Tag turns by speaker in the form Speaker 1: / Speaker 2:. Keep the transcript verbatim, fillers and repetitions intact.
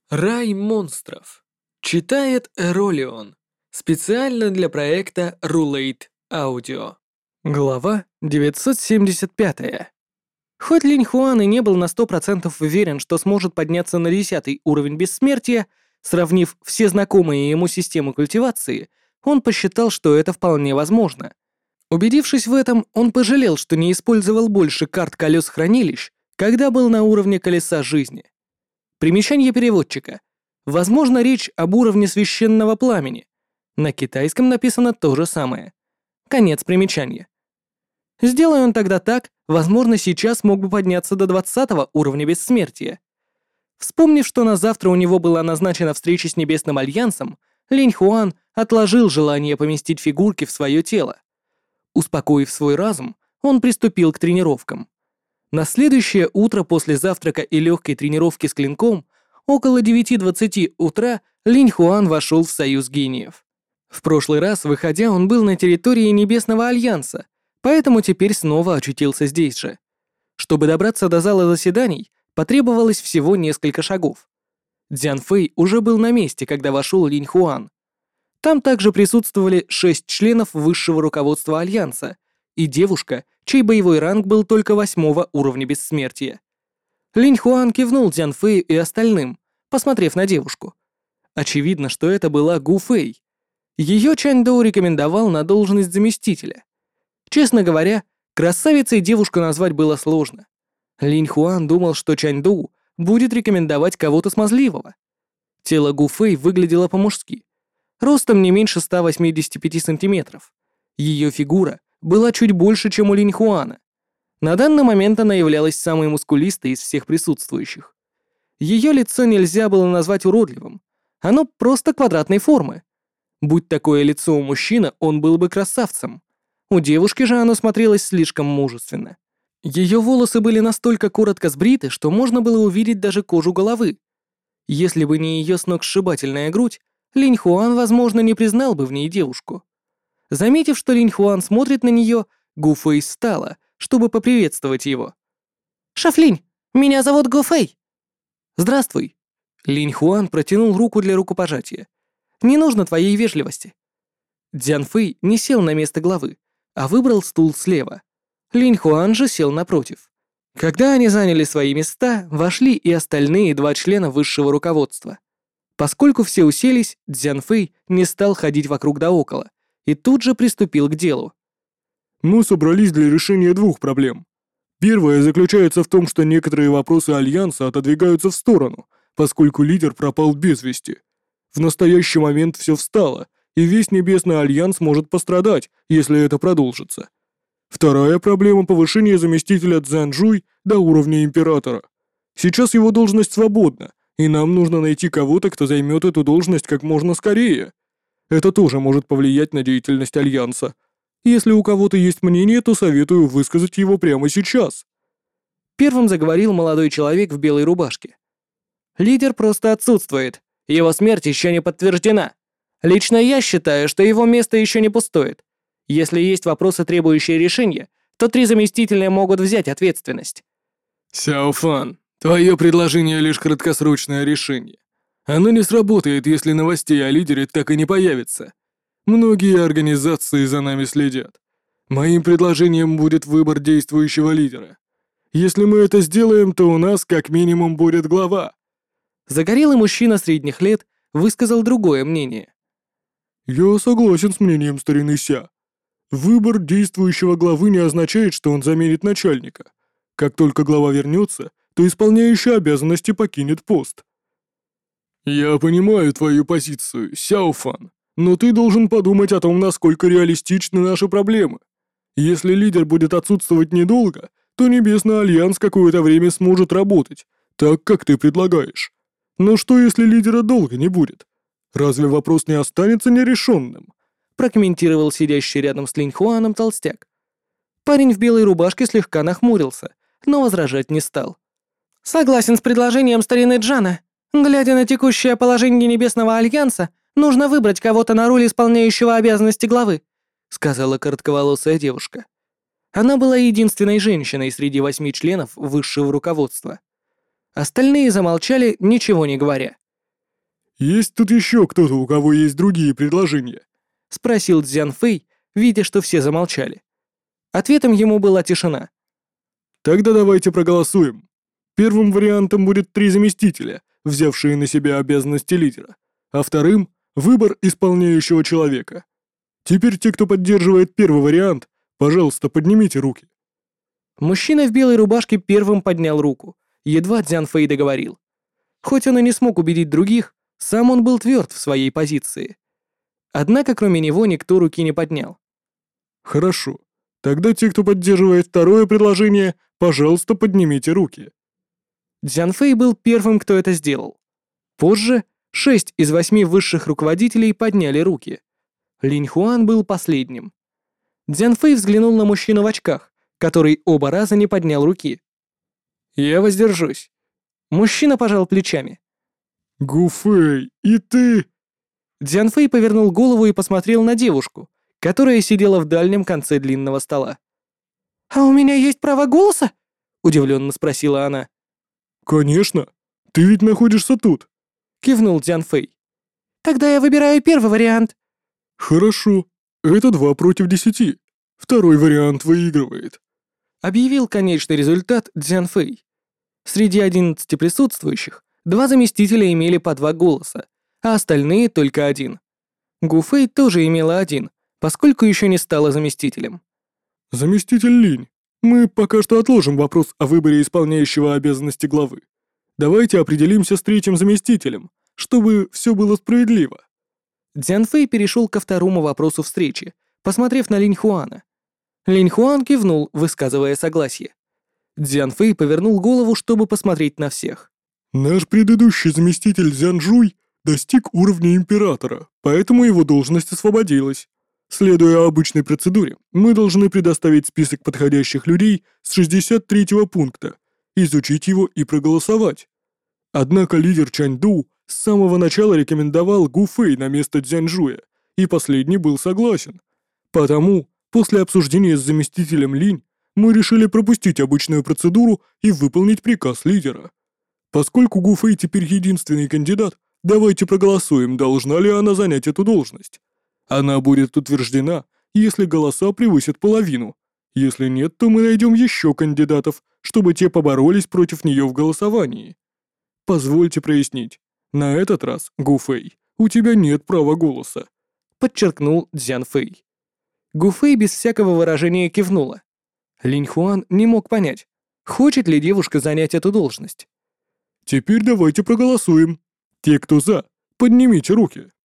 Speaker 1: Рай монстров. Читает Эролион. Специально для проекта Рулейт Аудио. Глава девятьсот семьдесят пять. Хоть Линь Хуан и не был на сто процентов уверен, что сможет подняться на десятый уровень бессмертия, сравнив все знакомые ему системы культивации, он посчитал, что это вполне возможно. Убедившись в этом, он пожалел, что не использовал больше карт колес хранилищ, когда был на уровне колеса жизни. Примечание переводчика. Возможно, речь об уровне священного пламени. На китайском написано то же самое. Конец примечания. Сделай он тогда так, возможно, сейчас мог бы подняться до двадцатого уровня бессмертия. Вспомнив, что на завтра у него была назначена встреча с Небесным Альянсом, Линь Хуан отложил желание поместить фигурки в свое тело. Успокоив свой разум, он приступил к тренировкам. На следующее утро после завтрака и легкой тренировки с клинком, около девяти двадцати утра, Линь Хуан вошел в Союз Гениев. В прошлый раз, выходя, он был на территории Небесного Альянса, поэтому теперь снова очутился здесь же. Чтобы добраться до зала заседаний, потребовалось всего несколько шагов. Дзян Фэй уже был на месте, когда вошел Линь Хуан. Там также присутствовали шесть членов высшего руководства Альянса и девушка, чей боевой ранг был только восьмого уровня бессмертия. Линь Хуан кивнул Дзян Фэю и остальным, посмотрев на девушку. Очевидно, что это была Гу Фэй. Ее Чань Доу рекомендовал на должность заместителя. Честно говоря, красавицей девушку назвать было сложно. Линь Хуан думал, что Чань Доу будет рекомендовать кого-то смазливого. Тело Гу Фэй выглядело по-мужски. Ростом не меньше ста восьмидесяти пяти сантиметров. Ее фигура была чуть больше, чем у Линь Хуана. На данный момент она являлась самой мускулистой из всех присутствующих. Ее лицо нельзя было назвать уродливым. Оно просто квадратной формы. Будь такое лицо у мужчины, он был бы красавцем. У девушки же оно смотрелось слишком мужественно. Ее волосы были настолько коротко сбриты, что можно было увидеть даже кожу головы. Если бы не ее сногсшибательная грудь, Линь Хуан, возможно, не признал бы в ней девушку. Заметив, что Линь Хуан смотрит на нее, Гу Фэй встала, чтобы поприветствовать его. «Шафлинь, меня зовут Гу Фэй». «Здравствуй». Линь Хуан протянул руку для рукопожатия. «Не нужно твоей вежливости». Дзян Фэй не сел на место главы, а выбрал стул слева. Линь Хуан же сел напротив. Когда они заняли свои места, вошли и остальные два члена высшего руководства. Поскольку все уселись, Дзян Фэй не стал ходить вокруг да около и тут же приступил к делу.
Speaker 2: Мы собрались для решения двух проблем. Первая заключается в том, что некоторые вопросы Альянса отодвигаются в сторону, поскольку лидер пропал без вести. В настоящий момент все встало, и весь Небесный Альянс может пострадать, если это продолжится. Вторая проблема — повышение заместителя Цзяньжуй до уровня Императора. Сейчас его должность свободна, и нам нужно найти кого-то, кто займет эту должность как можно скорее. Это тоже может повлиять на деятельность Альянса. Если у кого-то есть мнение, то советую высказать его прямо сейчас.
Speaker 1: Первым заговорил молодой человек в белой рубашке. Лидер просто отсутствует. Его смерть еще не подтверждена. Лично я считаю, что его место еще не пустует. Если есть вопросы, требующие решения, то три заместителя могут взять ответственность.
Speaker 2: Сяо Фан, твое предложение лишь краткосрочное решение. Оно не сработает, если новостей о лидере так и не появится. Многие организации за нами следят. Моим предложением будет выбор действующего лидера. Если мы это сделаем, то у нас как минимум будет глава.
Speaker 1: Загорелый мужчина средних лет высказал другое мнение.
Speaker 2: Я согласен с мнением старины Ся. Выбор действующего главы не означает, что он заменит начальника. Как только глава вернется, то исполняющий обязанности покинет пост. Я понимаю твою позицию, Сяо Фан, но ты должен подумать о том, насколько реалистичны наши проблемы. Если лидер будет отсутствовать недолго, то Небесный Альянс какое-то время сможет работать, так, как ты предлагаешь. Но что, если лидера долго не будет? Разве вопрос не останется нерешенным?
Speaker 1: Прокомментировал сидящий рядом с Линь Хуаном толстяк. Парень в белой рубашке слегка нахмурился, но возражать не стал. «Согласен с предложением старины Джана. Глядя на текущее положение Небесного Альянса, нужно выбрать кого-то на роль исполняющего обязанности главы», сказала коротковолосая девушка. Она была единственной женщиной среди восьми членов высшего руководства. Остальные замолчали, ничего не говоря.
Speaker 2: «Есть тут еще кто-то, у кого есть другие предложения?»
Speaker 1: — спросил Цзян Фэй, видя, что все замолчали. Ответом ему была тишина.
Speaker 2: «Тогда давайте проголосуем. Первым вариантом будет три заместителя, взявшие на себя обязанности лидера, а вторым — выбор исполняющего человека. Теперь те, кто поддерживает первый вариант, пожалуйста, поднимите руки».
Speaker 1: Мужчина в белой рубашке первым поднял руку, едва Цзян Фэй договорил. Хоть он и не смог убедить других, сам он был тверд в своей позиции. Однако кроме него никто руки не поднял.
Speaker 2: «Хорошо. Тогда те, кто поддерживает второе предложение, пожалуйста, поднимите руки».
Speaker 1: Цзян Фэй был первым, кто это сделал. Позже шесть из восьми высших руководителей подняли руки. Линь Хуан был последним. Цзян Фэй взглянул на мужчину в очках, который оба раза не поднял руки. «Я воздержусь». Мужчина пожал плечами.
Speaker 2: «Гу Фэй, и ты...»
Speaker 1: Цзян Фэй повернул голову и посмотрел на девушку, которая сидела в дальнем конце длинного стола. «А у меня есть право голоса?» — удивленно спросила она.
Speaker 2: «Конечно. Ты ведь находишься тут».
Speaker 1: Кивнул Цзян Фэй. «Тогда я выбираю первый вариант».
Speaker 2: «Хорошо. Это два против десяти. Второй вариант выигрывает».
Speaker 1: Объявил конечный результат Цзян Фэй. Среди одиннадцати присутствующих два заместителя имели по два голоса, а остальные только один. Гу Фэй тоже имела один, поскольку еще не стала заместителем.
Speaker 2: «Заместитель Линь, мы пока что отложим вопрос о выборе исполняющего обязанности главы. Давайте определимся с третьим заместителем, чтобы все было справедливо».
Speaker 1: Цзян Фэй перешел ко второму вопросу встречи, посмотрев на Линь Хуана. Линь Хуан кивнул, высказывая согласие. Цзян Фэй повернул голову, чтобы посмотреть на всех.
Speaker 2: «Наш предыдущий заместитель Цзян Жуй достиг уровня императора, поэтому его должность освободилась. Следуя обычной процедуре, мы должны предоставить список подходящих людей с шестьдесят третьего пункта, изучить его и проголосовать. Однако лидер Чаньду с самого начала рекомендовал Гу Фэй на место Цзяньжуя, и последний был согласен. Потому, после обсуждения с заместителем Линь, мы решили пропустить обычную процедуру и выполнить приказ лидера. Поскольку Гу Фэй теперь единственный кандидат, давайте проголосуем, должна ли она занять эту должность. Она будет утверждена, если голоса превысят половину. Если нет, то мы найдем еще кандидатов, чтобы те поборолись против нее в голосовании. Позвольте прояснить. На этот раз, Гу Фэй, у тебя нет права голоса», — подчеркнул Цзян Фэй.
Speaker 1: Гу Фэй без всякого выражения кивнула. Линь Хуан не мог понять, хочет ли девушка занять эту должность.
Speaker 2: «Теперь давайте проголосуем. Те, кто за, поднимите руки».